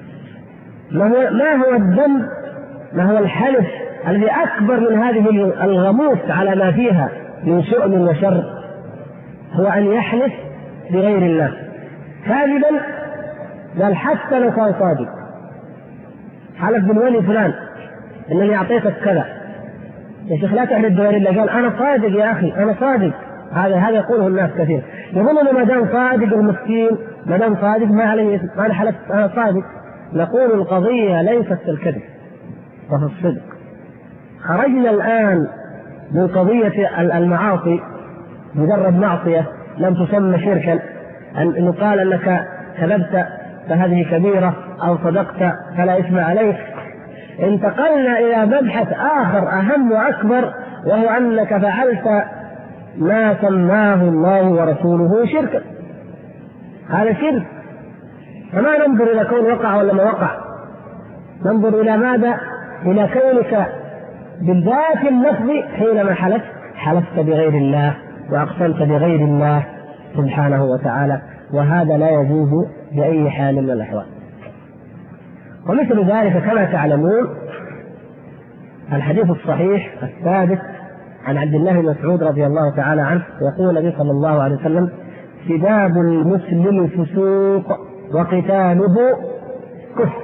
ما هو الذنب، ما هو الحلف الذي أكبر من هذه الغموس على ما فيها من شؤم وشر؟ هو أن يحلف بغير الله. كاذبا، قال حتى لو كان صادق، حلف بالولي فلان انني اعطيتك كذا، يا شيخ لا تحلف بغير الله، قال انا صادق يا اخي انا صادق، هذا يقوله الناس كثير، يظنون ما دام صادق المسكين ما دام صادق ما عليه اسم، انا حلفت انا صادق. نقول القضيه ليست في الكذب وفي الصدق. خرجنا الان من قضيه المعاصي، مجرد معصيه لم تسمى شركا، ان يقال انك كذبت فهذه كبيره او صدقت فلا اثم عليك. انتقلنا الى مبحث اخر اهم واكبر، وهو انك فعلت ما سماه الله ورسوله شركا، هذا شرك. فما ننظر الى كون وقع ولا ما وقع، ننظر الى ماذا؟ الى كونك بالذات اللفظ حينما حلفت بغير الله واقسمت بغير الله سبحانه وتعالى، وهذا لا يجوز باي حال من الاحوال. ومثل ذلك كما تعلمون الحديث الصحيح الثابت عن عبد الله بن مسعود رضي الله تعالى عنه، يقول النبي صلى الله عليه وسلم: سباب المسلم فسوق وقتاله كفر.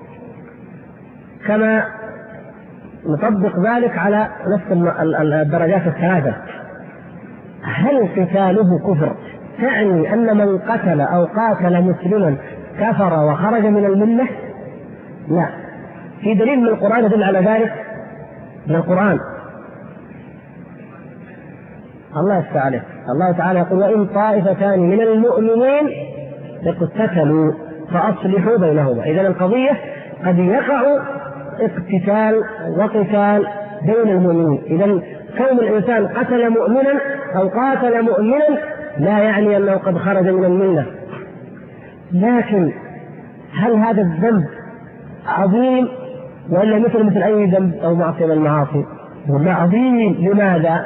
كما نطبق ذلك على نفس الدرجات الثلاثة. هل قتاله كفر تعني أن من قتل أو قاتل مسلما كفر وخرج من الملة؟ لا. في دليل من القرآن يدل على ذلك، من القرآن الله يستعان. الله تعالى يقول: وإن طائفتان من المؤمنين اقتتلوا فأصلحوا بينهما. إذن القضية قد يقع اقتتال وقتال بين المؤمنين. إذن كون الإنسان قتل مؤمنا أو قاتل مؤمنا لا يعني أنه قد خرج من الملة. لكن هل هذا الذنب عظيم ولا مثل أي ذنب أو معصية من المعاصي؟ لا، عظيم. لماذا؟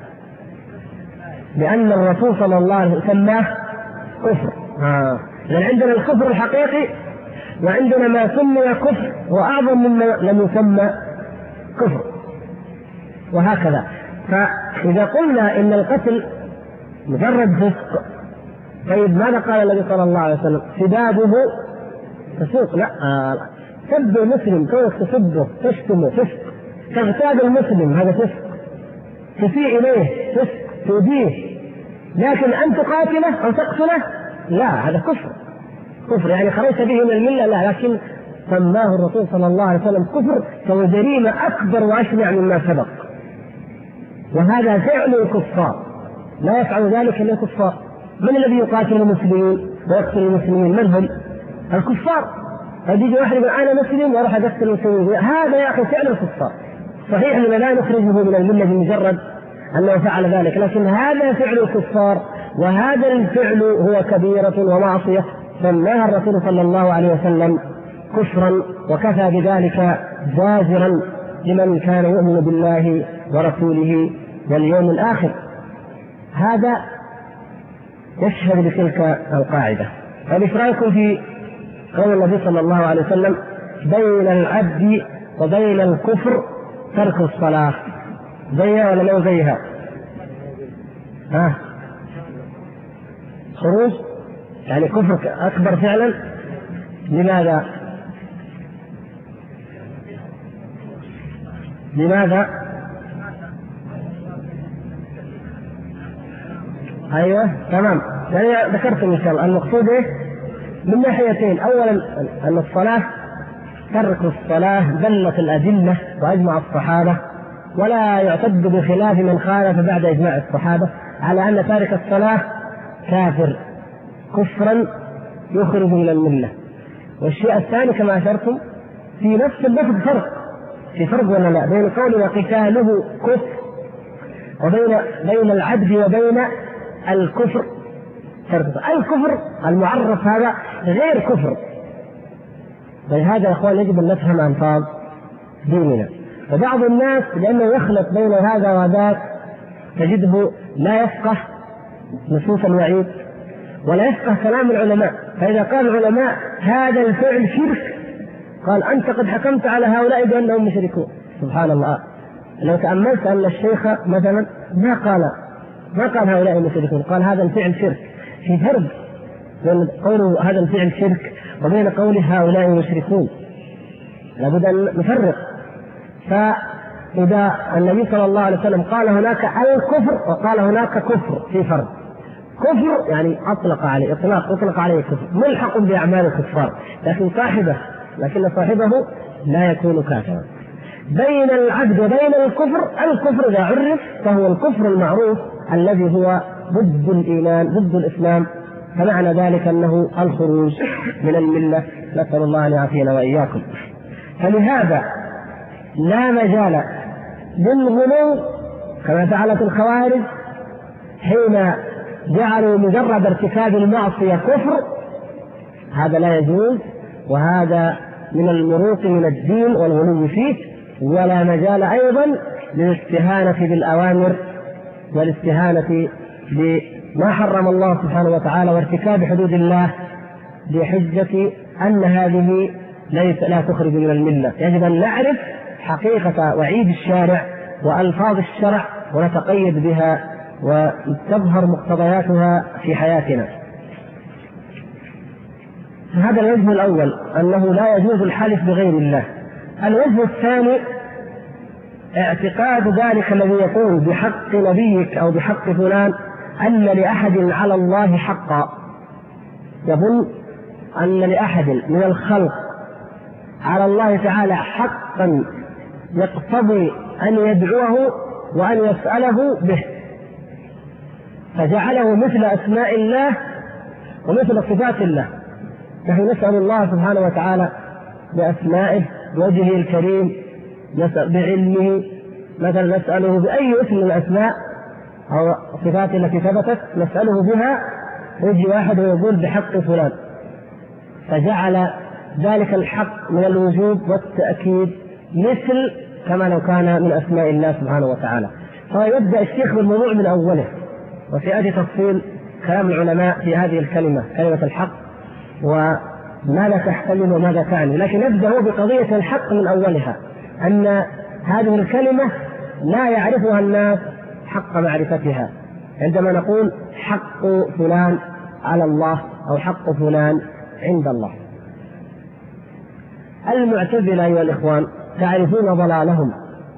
لأن الرسول صلى الله عليه وسلم سماه كفر. لأن عندنا الكفر الحقيقي وعندنا ما سمي كفر وأعظم مما لم يسمى كفر، وهكذا. فإذا قلنا إن القتل مجرد فسق، طيب ماذا قال النبي صلى الله عليه وسلم؟ سبابه فسوق. لا، سب المسلم كونك تسبه تشتمه فسق، تغتاب المسلم هذا فسق، تسيء إليه فسق، تؤذيه. لكن أن تقاتله أو تقتله لا، هذا كفر يعني خرجت به من الملة. لا، لكن سماه الرسول صلى الله عليه وسلم كفر، فهو جريمة أكبر وأشنع مما سبق. وهذا فعل الكفار، لا يفعل ذلك إلا الكفار. من الذي يقاتل المسلمين ويقتل المسلمين؟ من هم؟ الكفار. قد يجي واحد يقول أنا مسلم وأروح أقتل المسلمين، هذا يا أخي فعل الكفار. صحيح أننا لا نخرجه من الملة بمجرد أنه فعل ذلك، لكن هذا فعل الكفار، وهذا الفعل هو كبيرة ومعصية سماها الرسول صلى الله عليه وسلم كفرا، وكفى بذلك زاجرا لمن كان يؤمن بالله ورسوله واليوم الآخر. هذا يشهد بتلك القاعدة. فإيش رأيكم في قول النبي صلى الله عليه وسلم: بين العبد وبين الكفر ترك الصلاة؟ زيها ولا لو زيها؟ خروج يعني كفر أكبر فعلا. لماذا؟ أيوة تمام، يعني ذكرتم إن شاء الله. المقصود إيه؟ من ناحيتين. أولا أن الصلاة، ترك الصلاة دلت الأدلة وأجمع الصحابة، ولا يعتد بخلاف من خالف بعد إجماع الصحابة على أن تارك الصلاة كافر كفرا يخرج من الملة. والشيء الثاني كما أشرتم في نفس اللفظ في فرق ولا لا بين قولنا قتاله كفر وبين العبد وبين الكفر. الكفر المعرف هذا غير كفر. ولهذا يا اخوان يجب ان نفهم الفاظ ديننا. وبعض الناس لانه يخلط بين هذا وذاك تجده لا يفقه نصوص الوعيد ولا يفقه كلام العلماء. فاذا قال العلماء هذا الفعل شرك، قال انت قد حكمت على هؤلاء بانهم مشركون. سبحان الله. لو تاملت ان الشيخ مثلا ما قال هؤلاء مشركون، قال هذا الفعل شرك. في فرق بين قوله هذا الفعل شرك وبين قوله هؤلاء مشركون، لابد أن نفرق. فإذا النبي صلى الله عليه وسلم قال هناك الكفر وقال هناك كفر، في فرق. كفر يعني أطلق عليه كفر ملحق بأعمال الكفار، لكن صاحبه لا يكون كافرا. بين العبد وبين الكفر إذا عرف فهو الكفر المعروف الذي هو ضد الإيمان ضد الإسلام، فمعنى ذلك أنه الخروج من الملة، نسأل الله أن يعافينا وإياكم. فلهذا لا مجال للغلو كما فعلت الخوارج حين جعلوا مجرد ارتكاب المعصية كفر، هذا لا يجوز، وهذا من المروق من الدين والغلو فيه. ولا مجال أيضا للاستهانة بالأوامر والاستهانة بما حرم الله سبحانه وتعالى وارتكاب حدود الله بحجة أن هذه لا تخرج من الملة. يجب أن نعرف حقيقة وعيد الشارع وألفاظ الشرع ونتقيد بها وتظهر مقتضياتها في حياتنا. هذا الوجه الأول، أنه لا يجوز الحلف بغير الله. الوجه الثاني اعتقاد ذلك الذي يقول بحق نبيك أو بحق فلان أن لأحد على الله حقا، يظن أن لأحد من الخلق على الله تعالى حقا يقتضي أن يدعوه وأن يسأله به، فجعله مثل أسماء الله ومثل صفات الله. نحن نسأل الله سبحانه وتعالى بأسمائه وجهه الكريم، نسأل بعلمه، مثلا نسأله بأي اسم من الأسماء أو الصفات التي ثبتت نسأله بها، يجي واحد ويقول بحق فلان، فجعل ذلك الحق من الوجوب والتأكيد مثل كما لو كان من أسماء الله سبحانه وتعالى. فيبدأ الشيخ بالموضوع من أوله، وسيأتي تفصيل كلام العلماء في هذه الكلمة، كلمة الحق وماذا تحتمل وماذا تعني. لكن نبدأ بقضية الحق من أولها، أن هذه الكلمة لا يعرفها الناس حق معرفتها. عندما نقول حق فلان على الله أو حق فلان عند الله، المعتزلة أيها الإخوان تعرفون ضلالهم،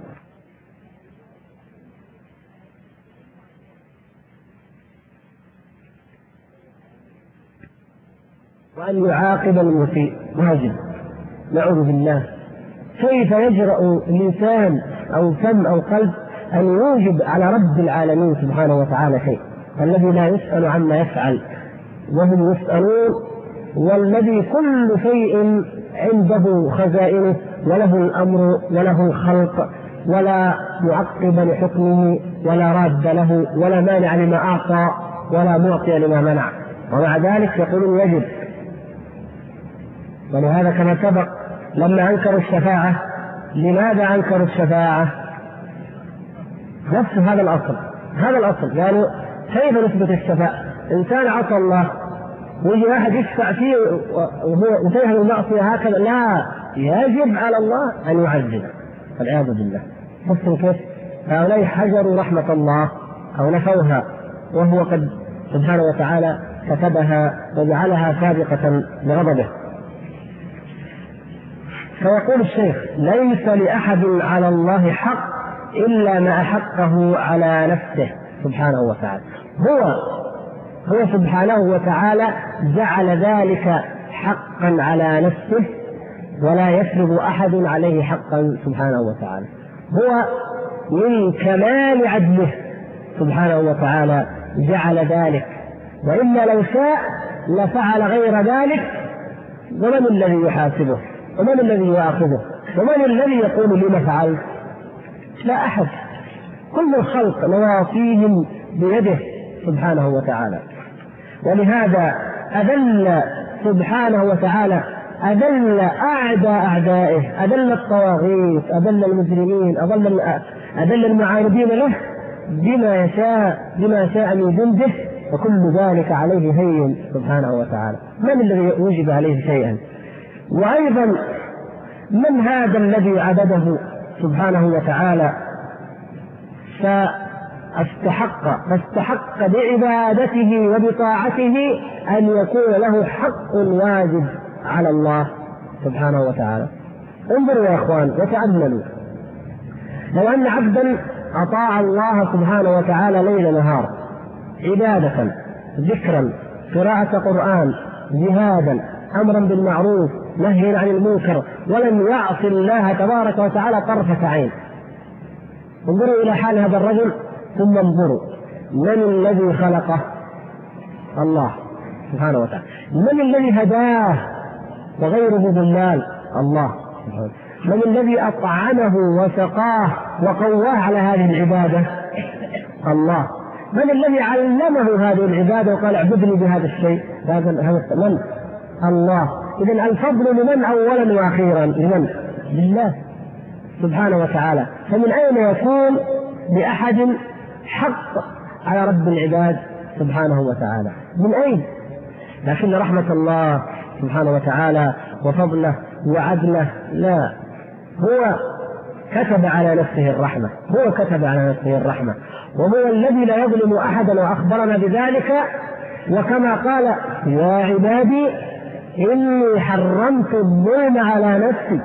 وأن يعاقب المسيء واجب، نعوذ بالله. كيف يجرأ الإنسان أو فم أو قلب أن يوجب على رب العالمين سبحانه وتعالى شيء، الذي لا يسأل عما يفعل وهم يسألون، والذي كل شيء عنده خزائنه وله الأمر وله الخلق، ولا معقب لحكمه ولا راد له ولا مانع لما أعطى ولا معطي لما منع، ومع ذلك يقولون يجب. ولهذا كما سبق لما أنكروا الشفاعة، لماذا أنكروا الشفاعة؟ نفس هذا الأصل قالوا كيف نثبت الشفاعة؟ إنسان عصى الله ويجي واحد يشفع فيه وفيها المعصية هكذا، لا، يجب على الله أن يعذب، والعياذ بالله. فصل كيف هؤلاء حجروا رحمة الله أو نفوها، وهو قد سبحانه وتعالى كتبها وجعلها سابقة لغضبه. فيقول الشيخ ليس لأحد على الله حق إلا ما أحقه على نفسه سبحانه وتعالى. هو سبحانه وتعالى جعل ذلك حقا على نفسه، ولا يفرض أحد عليه حقا سبحانه وتعالى. هو من كمال عدله سبحانه وتعالى جعل ذلك، وإلا لو شاء لفعل غير ذلك. ومن الذي يحاسبه؟ ومن الذي يؤاخذه؟ ومن الذي يقول لما فعلت؟ لا أحد. كل الخلق نواصيهم بيده سبحانه وتعالى. ولهذا أذل سبحانه وتعالى، أذل أعدائه، أذل الطواغيت، أذل المجرمين، أذل المعارضين له بما شاء من جنده، وكل ذلك عليه هين سبحانه وتعالى. من الذي يوجب عليه شيئا؟ وأيضا من هذا الذي عبده سبحانه وتعالى فاستحق بعبادته وبطاعته أن يكون له حق واجب على الله سبحانه وتعالى. انظروا يا أخوان وتأملوا، لو أن عبدا أطاع الله سبحانه وتعالى ليل نهار عبادة، ذكرا، قراءة قرآن، جهادا، أمرا بالمعروف، نهيا عن المنكر، ولم يعص الله تبارك وتعالى طرفة عين، انظروا إلى حال هذا الرجل ثم انظروا من الذي خلقه؟ الله سبحانه وتعالى. من الذي هداه وغيره ضلال؟ الله. من الذي أطعمه وسقاه وقواه على هذه العبادة؟ الله. من الذي علمه هذه العبادة وقال اعبدني بهذا الشيء؟ من؟ الله. إذن الفضل لمن أولا وأخيرا؟ لمن؟ لله سبحانه وتعالى. فمن أين يكون لأحد حق على رب العباد سبحانه وتعالى؟ من أين؟ لكن رحمة الله سبحانه وتعالى وفضله وعدله لا، هو كتب على نفسه الرحمة، هو كتب على نفسه الرحمة، وهو الذي لا يظلم أحدا وأخبرنا بذلك. وكما قال يا عبادي إني حرمت الظلم على نفسي،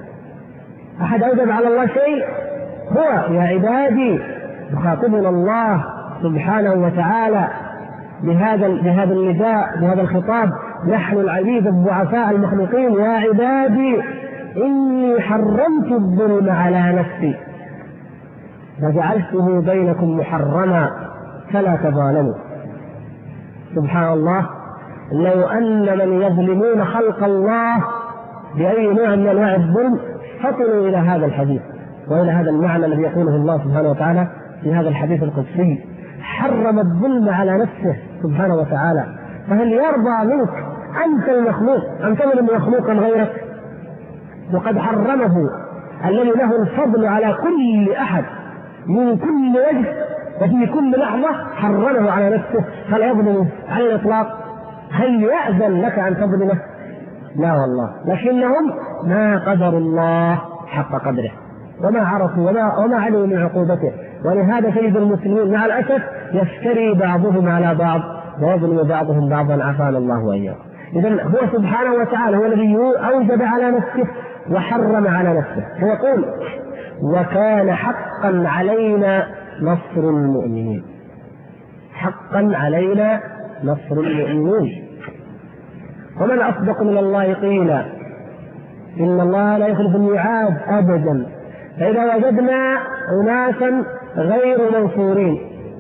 أحد أوجب على الله شيء؟ هو يا عبادي. يخاطبنا الله سبحانه وتعالى بهذا النداء، بهذا الخطاب، نحن العبيد الضعفاء المخلوقين، يا عبادي إني حرمت الظلم على نفسي وجعلته بينكم محرما فلا تظالموا. سبحان الله، لو أن من يظلمون خلق الله بأي نوع من أنواع الظلم فطنوا إلى هذا الحديث وإلى هذا المعنى الذي يقوله الله سبحانه وتعالى في هذا الحديث القدسي، حرم الظلم على نفسه سبحانه وتعالى. فهل يرضى منك أنت المخلوق أن تظلم مخلوقا غيرك؟ وقد حرمه الذي له الفضل على كل أحد من كل وجه وفي كل لحظة، حرمه على نفسه، فلا يظلمه على الإطلاق. هل يأذن لك أن تظلمه؟ لا والله. لكنهم ما قدروا الله حق قدره وما عرفوا وما علموا من عقوبته. ولهذا تجد المسلمين مع الأسف يفتري بعضهم على بعض ويظلم بعضهم بعضا، عافانا الله وإياكم. إذن هو سبحانه وتعالى هو الذي أوجب على نفسه وحرم على نفسه. فيقول وكان حقا علينا نصر المؤمنين. حقا علينا نصر المؤمنين. ومن أصدق من الله قيلا إن الله لا يخلف الميعاد أبدا. فإذا وجدنا أناسا غير منصورين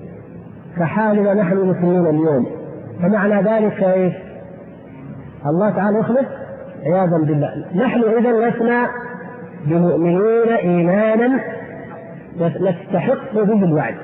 كحالنا نحن المسلمين اليوم، فمعنى ذلك إيش؟ الله تعالى يخلف عياذا بالله. نحن إذا لسنا بمؤمنين إيمانا نستحق به الوعد،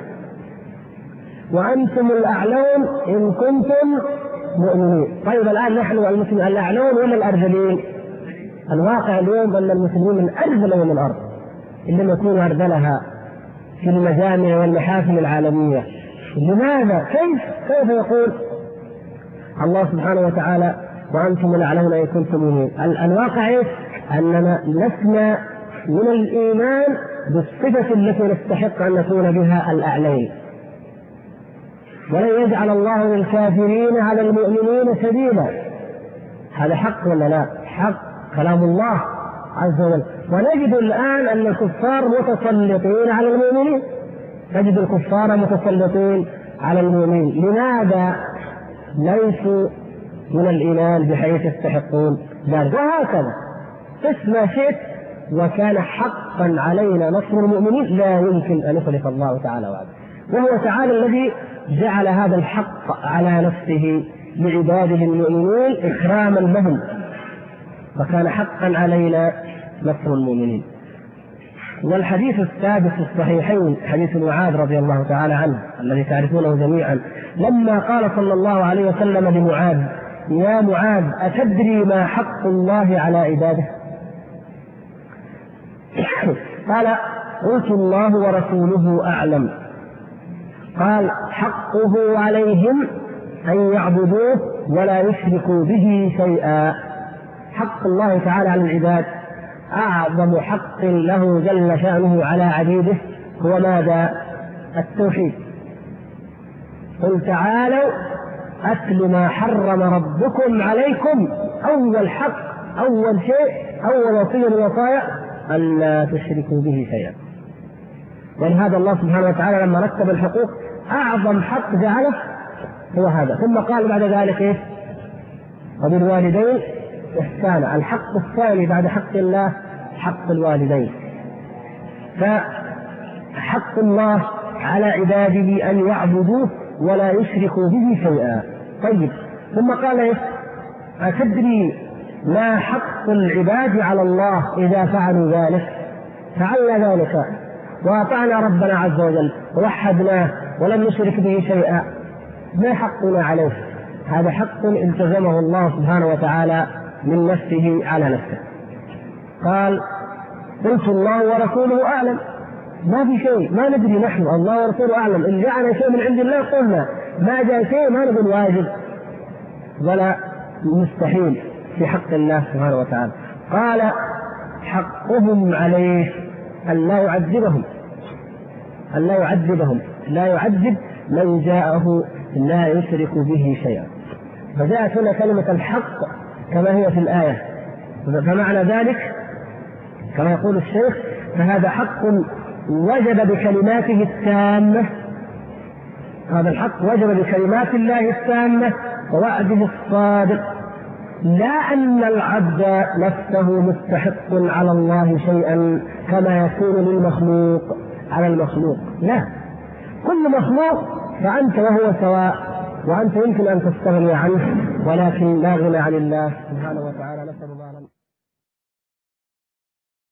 وأنتم الأعلون إن كنتم مؤمنين. طيب الآن نحن المسلمين الأعلون ولا الأرذلين؟ الواقع اليوم أن المسلمين من أرذل من الأرض، إنما يكونوا أرذلها في المجامع والمحافل العالمية. لماذا؟ كيف يقول الله سبحانه وتعالى وأنتم الأعلون إن كنتم مؤمنين؟ الواقع أننا لسنا من الإيمان بالصفة التي نستحق أن نكون بها الأعلين. ولن يجعل الله للكافرين على المؤمنين سبيلا. هذا حق ولا لا؟ حق، كلام الله عز وجل. ونجد الآن أن الكفار متسلطين على المؤمنين، نجد الكفار متسلطين على المؤمنين. لماذا؟ ليسوا من الإيمان بحيث يستحقون ذلك. وهكذا قس ما شئت، وكان حقا علينا نصر المؤمنين، لا يمكن أن يخلف الله تعالى وعده. وهو تعالى الذي جعل هذا الحق على نفسه لعباده المؤمنين إكراما لهم، وكان حقا علينا نصر المؤمنين. والحديث الثابت في الصحيحين حديث معاذ رضي الله تعالى عنه الذي تعرفونه جميعا، لما قال صلى الله عليه وسلم لمعاذ يا معاذ أتدري ما حق الله على عباده؟ قال قلت الله ورسوله أعلم. قال حقه عليهم أن يعبدوه ولا يشركوا به شيئا. حق الله تعالى على العباد أعظم حق له جل شأنه على عبيده هو ماذا؟ التوحيد. قل تعالوا أتل ما حرم ربكم عليكم. أول حق، أول شيء، أول وصية من الوصايا ألا تشركوا به شيئا. ولهذا الله سبحانه وتعالى لما رتب الحقوق أعظم حق جعله هو هذا، ثم قال بعد ذلك إيه؟ وبالوالدين إحسانا. الحق الثاني بعد حق الله حق الوالدين. فحق الله على عباده أن يعبدوه ولا يشركوا به شيئا. طيب، ثم قال إيه؟ أتدري ما حق العباد على الله إذا فعلوا ذلك؟ فعلنا ذلك وأطعنا ربنا عز وجل ووحدناه ولم نشرك به شيئا، ما حقنا عليه؟ هذا حق التزمه الله سبحانه وتعالى من نفسه على نفسه. قال قلت الله ورسوله أعلم. ما في شيء، ما ندري نحن، الله ورسوله أعلم. إن جاءنا شيء من عند الله قلنا، ما جاء شيء ما نقول واجب ولا مستحيل في حق الله سبحانه وتعالى. قال حقهم عليه أن لا يعذبهم، أن لا يعذبهم، لا يعذب من جاءه لا يشرك به شيئا. فجاءت هنا كلمة الحق كما هي في الآية، فمعنى ذلك كما يقول الشيخ فهذا حق وجب بكلماته التامة. هذا الحق وجب بكلمات الله التامة ووعده الصادق، لا أن العبد نفسه مستحق على الله شيئا كما يكون للمخلوق على المخلوق. لا، كل مخلوق فأنت وهو سواء، وأنت يمكن أن تستغني عنه ولكن لا غنى عن الله سبحانه وتعالى. نسأل الله